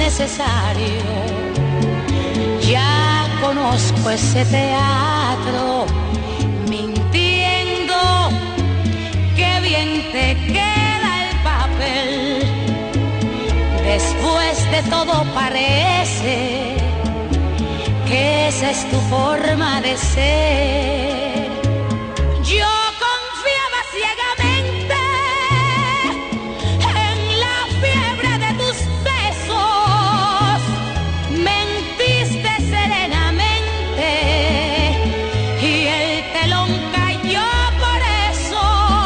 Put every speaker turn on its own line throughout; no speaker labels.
necesario. Ya conozco ese teatro, mintiendo, qué bien te queda el papel. Después de todo parece que esa es tu forma de ser. Yo confiaba ciegamente en la fiebre de tus besos, mentiste serenamente y el telón cayó por eso.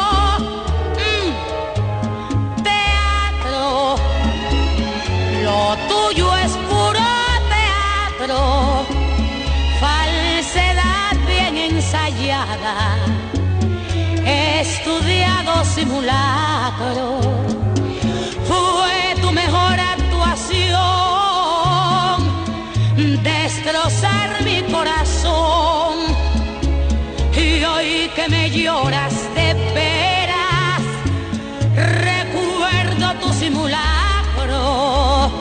Teatro, lo tuyo es puro teatro, falsedad bien ensayada, estudiado simulacro. Fue tu mejor actuación, destrozar mi corazón. Y hoy que me lloras de veras, recuerdo tu simulacro.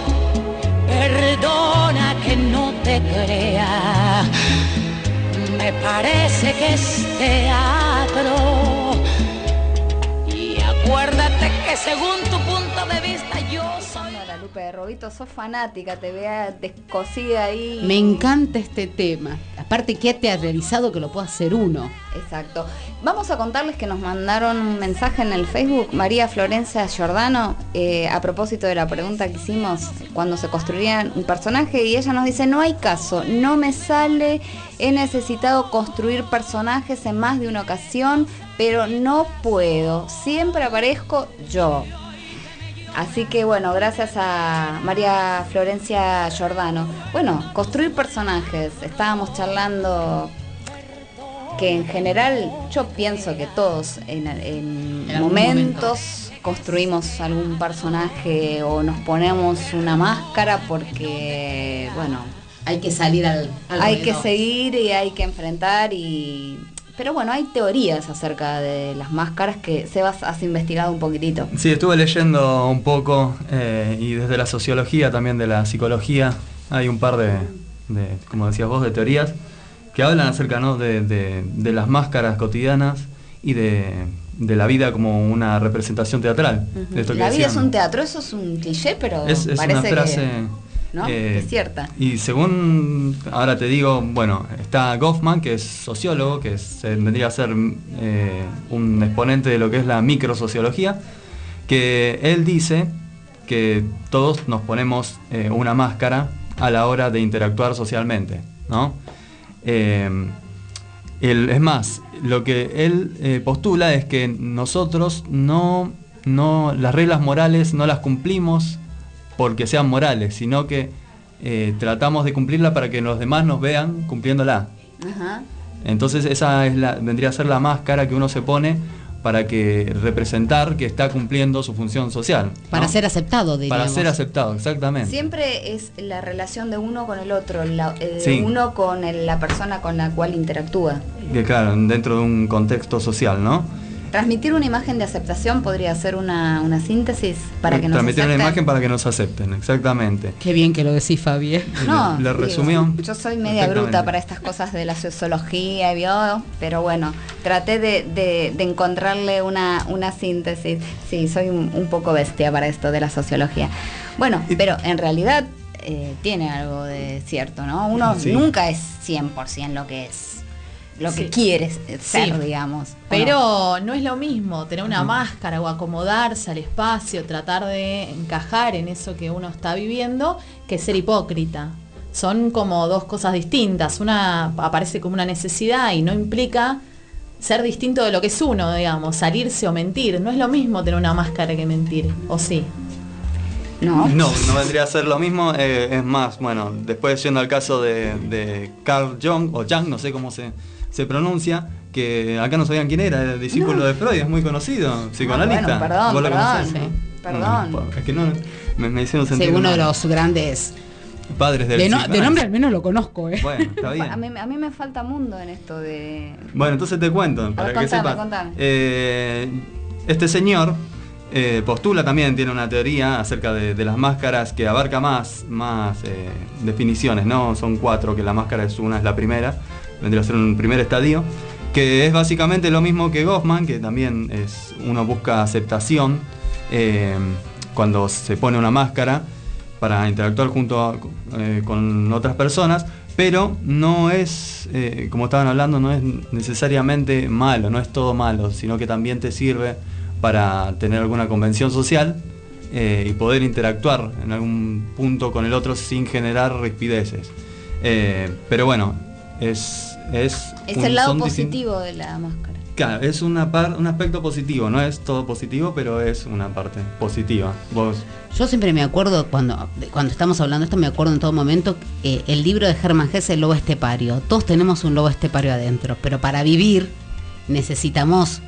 Perdona que no te crea, me parece que es teatro. Y acuérdate que según tu punto de vista yo soy...
Guadalupe Robito, sos fanática, te vea descosida ahí.
Me encanta este tema. Aparte que ha teatralizado que lo pueda hacer uno.
Exacto. Vamos a contarles que nos mandaron un mensaje en el Facebook, María Florencia Giordano, a propósito de la pregunta que hicimos cuando se construía un personaje, y ella nos dice: no hay caso, no me sale, he necesitado construir personajes en más de una ocasión, pero no puedo, siempre aparezco yo. Así que bueno, gracias a María Florencia Giordano. Bueno, construir personajes, estábamos charlando que en general yo pienso que todos en momentos construimos algún personaje o nos ponemos una máscara porque, bueno,
hay que salir al
hay que seguir y hay que enfrentar pero bueno, hay teorías acerca de las máscaras que Sebas has investigado un poquitito.
Sí, estuve leyendo un poco y desde la sociología, también de la psicología, hay un par de como decías vos, de teorías que hablan acerca, ¿no?, de las máscaras cotidianas y de la vida como una representación teatral.
Uh-huh.
De esto que
la vida
decían.
Es un teatro, eso es un cliché, pero
es
parece
una frase...
¿no? Es cierta.
Y según, ahora te digo, bueno, está Goffman, que es sociólogo, que vendría a ser un exponente de lo que es la microsociología, que él dice que todos nos ponemos una máscara a la hora de interactuar socialmente, ¿no? Es más, lo que él postula es que nosotros no las reglas morales no las cumplimos porque sean morales, sino que tratamos de cumplirla para que los demás nos vean cumpliéndola.
Ajá.
Entonces esa vendría a ser la máscara que uno se pone para que representar que está cumpliendo su función social, ¿no?
Para ser aceptado, diríamos.
Para ser aceptado, exactamente.
Siempre es la relación de uno con el otro,
Sí.
uno con la persona con la cual interactúa.
Que claro, dentro de un contexto social, ¿no?
Transmitir una imagen de aceptación podría ser una síntesis para que nos
transmitir
acepten.
una imagen para que nos acepten, exactamente.
Qué bien que lo decís, Fabi.
No,
le resumió.
Yo soy media bruta para estas cosas de la sociología, pero bueno, traté de encontrarle una síntesis. Sí, soy un poco bestia para esto de la sociología. Bueno, pero en realidad tiene algo de cierto, ¿no? Uno
Sí.
nunca es 100% lo que es. Lo que quieres ser, digamos.
Pero no es lo mismo tener una máscara o acomodarse al espacio, tratar de encajar en eso que uno está viviendo, que ser hipócrita. Son como dos cosas distintas. Una aparece como una necesidad y no implica ser distinto de lo que es uno, digamos, salirse o mentir. No es lo mismo tener una máscara que mentir, ¿o sí?
No
vendría a ser lo mismo. Es más, bueno, después yendo al caso de Carl Jung, o Jung, no sé cómo se pronuncia, que acá no sabían quién era, el discípulo de Freud, es muy conocido, psicoanalista.
Bueno,
¿Vos lo
perdón.
conocés, no?
Perdón.
Es que no, me hicieron sentir
Sí, uno
mal.
de los grandes
Padres del
de
psicoanálisis.
nombre al menos lo conozco,
Bueno, está bien.
A mí me falta mundo en esto de...
Bueno, entonces te cuento, para que sepas.
Contame.
Este señor postula también, tiene una teoría acerca de las máscaras que abarca más definiciones, ¿no? Son 4, que la máscara es la primera, vendría a ser un primer estadio, que es básicamente lo mismo que Goffman, que también uno busca aceptación cuando se pone una máscara para interactuar con otras personas, pero no es, como estaban hablando, no es necesariamente malo, no es todo malo, sino que también te sirve para tener alguna convención social y poder interactuar en algún punto con el otro sin generar rispideces. Pero bueno, es
el lado positivo de la máscara.
Claro, es un aspecto positivo, no es todo positivo, pero es una parte positiva. Vos.
Yo siempre me acuerdo, cuando estamos hablando de esto, me acuerdo en todo momento, el libro de Hermann Hesse, El lobo estepario. Todos tenemos un lobo estepario adentro, pero para vivir necesitamos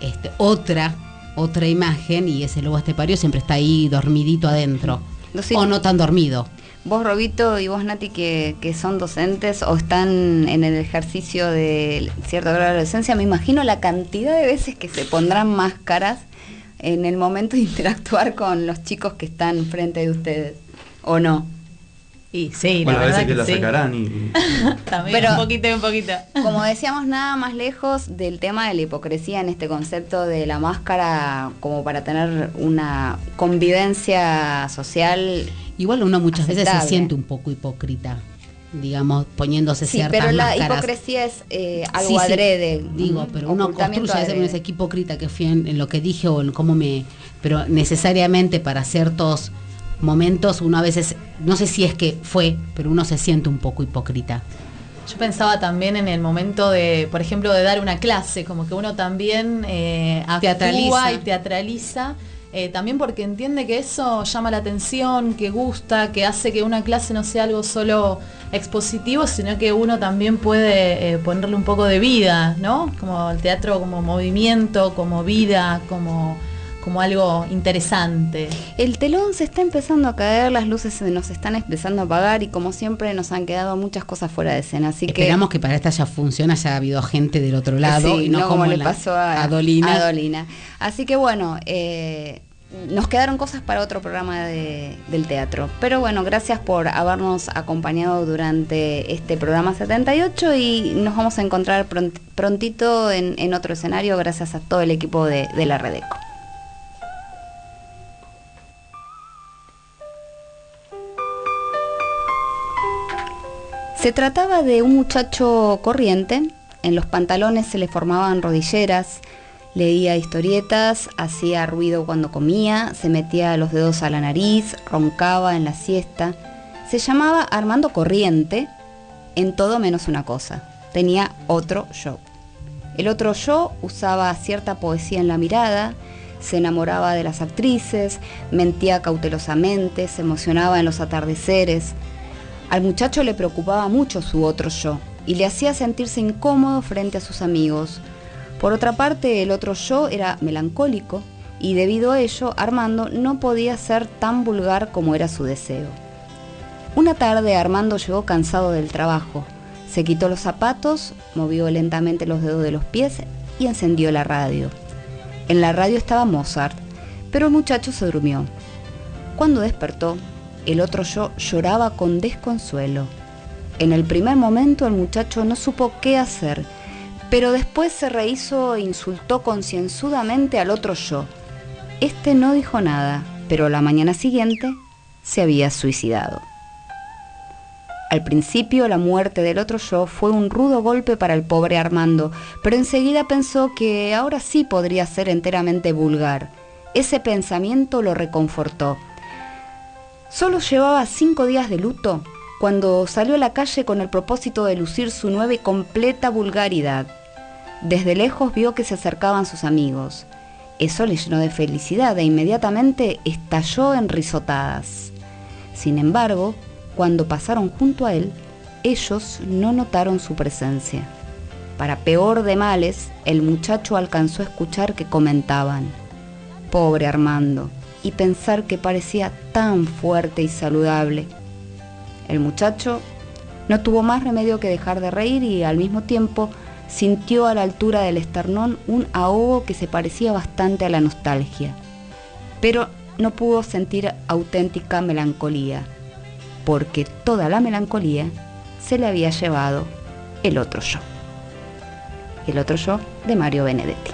otra imagen, y ese lobo estepario siempre está ahí dormidito adentro, o no tan dormido.
Vos, Robito, y vos, Nati, que son docentes o están en el ejercicio de cierto grado de docencia, me imagino la cantidad de veces que se pondrán máscaras en el momento de interactuar con los chicos que están frente de ustedes, ¿o no?
Y sí,
bueno,
la verdad
a veces que la
sí.
sacarán y
También
pero,
un poquito.
Como decíamos, nada más lejos del tema de la hipocresía en este concepto de la máscara como para tener una convivencia social.
Igual uno muchas veces
aceptable.
se siente un poco hipócrita, digamos, poniéndose ciertas
pero la
máscaras.
hipocresía es algo
Sí,
adrede.
Digo, pero uno construye a veces uno es hipócrita, que fui en lo que dije o en cómo pero necesariamente para ciertos momentos uno a veces, no sé si es que pero uno se siente un poco hipócrita.
Yo pensaba también en el momento de, por ejemplo, de dar una clase, como que uno también actúa y teatraliza, también porque entiende que eso llama la atención, que gusta, que hace que una clase no sea algo solo expositivo, sino que uno también puede ponerle un poco de vida, ¿no? Como el teatro como movimiento, como vida, como algo interesante.
El telón se está empezando a caer, las luces se nos están empezando a apagar y como siempre nos han quedado muchas cosas fuera de escena, así
esperamos que para esta ya funcione, haya habido gente del otro lado,
sí,
y no como
le pasó a
Dolina.
Así que bueno, nos quedaron cosas para otro programa del teatro, pero bueno, gracias por habernos acompañado durante este programa 78 y nos vamos a encontrar prontito en otro escenario, gracias a todo el equipo de la Redeco. Se trataba de un muchacho corriente, en los pantalones se le formaban rodilleras, leía historietas, hacía ruido cuando comía, se metía los dedos a la nariz, roncaba en la siesta. Se llamaba Armando Corriente, en todo menos una cosa, tenía otro yo. El otro yo usaba cierta poesía en la mirada, se enamoraba de las actrices, mentía cautelosamente, se emocionaba en los atardeceres. Al muchacho le preocupaba mucho su otro yo y le hacía sentirse incómodo frente a sus amigos. Por otra parte, el otro yo era melancólico y debido a ello, Armando no podía ser tan vulgar como era su deseo. Una tarde, Armando llegó cansado del trabajo. Se quitó los zapatos, movió lentamente los dedos de los pies y encendió la radio. En la radio estaba Mozart, pero el muchacho se durmió. Cuando despertó, el otro yo lloraba con desconsuelo. En el primer momento el muchacho no supo qué hacer, pero después se rehizo e insultó concienzudamente al otro yo. Este no dijo nada, pero la mañana siguiente se había suicidado. Al principio la muerte del otro yo fue un rudo golpe para el pobre Armando, pero enseguida pensó que ahora sí podría ser enteramente vulgar. Ese pensamiento lo reconfortó. Solo llevaba 5 días de luto cuando salió a la calle con el propósito de lucir su nueva y completa vulgaridad. Desde lejos vio que se acercaban sus amigos. Eso le llenó de felicidad e inmediatamente estalló en risotadas. Sin embargo, cuando pasaron junto a él, ellos no notaron su presencia. Para peor de males, el muchacho alcanzó a escuchar que comentaban: «Pobre Armando», y pensar que parecía tan fuerte y saludable. El muchacho no tuvo más remedio que dejar de reír y al mismo tiempo sintió a la altura del esternón un ahogo que se parecía bastante a la nostalgia. pero no pudo sentir auténtica melancolía, porque toda la melancolía se le había llevado el otro yo. El otro yo de Mario Benedetti.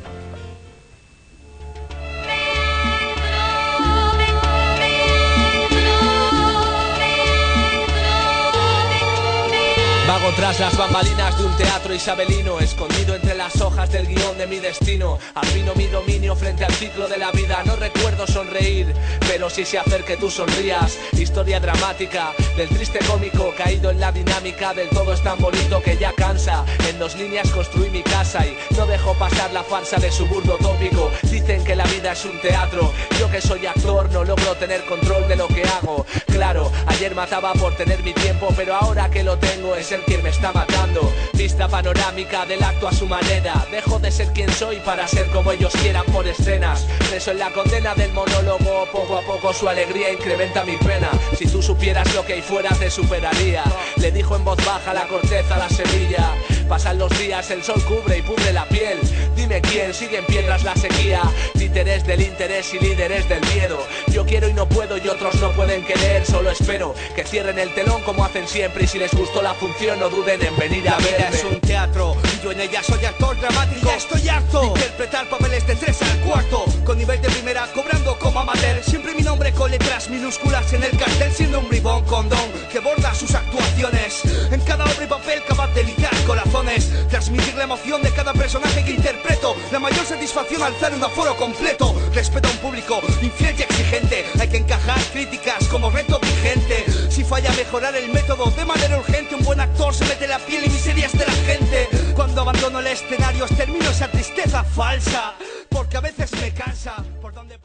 Vago tras las bambalinas de un teatro isabelino, escondido entre las hojas del guión de mi destino. Afino mi dominio frente al ciclo de la vida. No recuerdo sonreír, pero sí se hacer que tú sonrías. Historia dramática del triste cómico, caído en la dinámica del todo es tan bonito que ya cansa. En 2 líneas construí mi casa y no dejo pasar la farsa de su burdo tópico. Dicen que la vida es un teatro, yo que soy actor no logro tener control de lo que hago. Claro, ayer mataba por tener mi tiempo, pero ahora que lo tengo es el que me está matando. Vista panorámica del acto a su manera. Dejo de ser quien soy para ser como ellos quieran por escenas. Preso en la condena del monólogo, poco a poco su alegría incrementa mi pena. Si tú supieras lo que hay fuera te superaría. Le dijo en voz baja la corteza a la semilla. Pasan los días, el sol cubre y pudre la piel. Dime quién sigue en pie tras la sequía. Títeres del interés y líderes del miedo. Yo quiero y no puedo y otros no pueden querer. Solo espero que cierren el telón como hacen siempre. Y si les gustó la función no duden en venir a verme. La vida es un teatro y yo en ella soy actor dramático. Ya estoy harto de interpretar papeles de 3 al cuarto. Con nivel de primera cobrando como amateur. Siempre mi nombre con letras minúsculas en el cartel. Siendo un bribón con don que borda sus actuaciones. En cada obra y papel capaz de ligar corazones. Transmitir la emoción de cada personaje que interpreto. La mayor satisfacción al alzar un aforo completo. Respeto a un público infiel y exigente. Hay que encajar críticas como reto vigente. Si falla mejorar el método de manera urgente. Un buen actor se mete la piel y miserias de la gente. Cuando abandono el escenario termino esa tristeza falsa. Porque a veces me cansa por donde...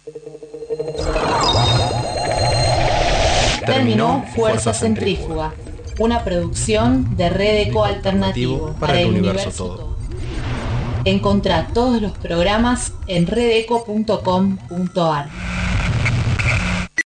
Terminó Fuerza Centrífuga, una producción de Red Eco Alternativo para el universo todo. Encontrá todos los programas en redeco.com.ar.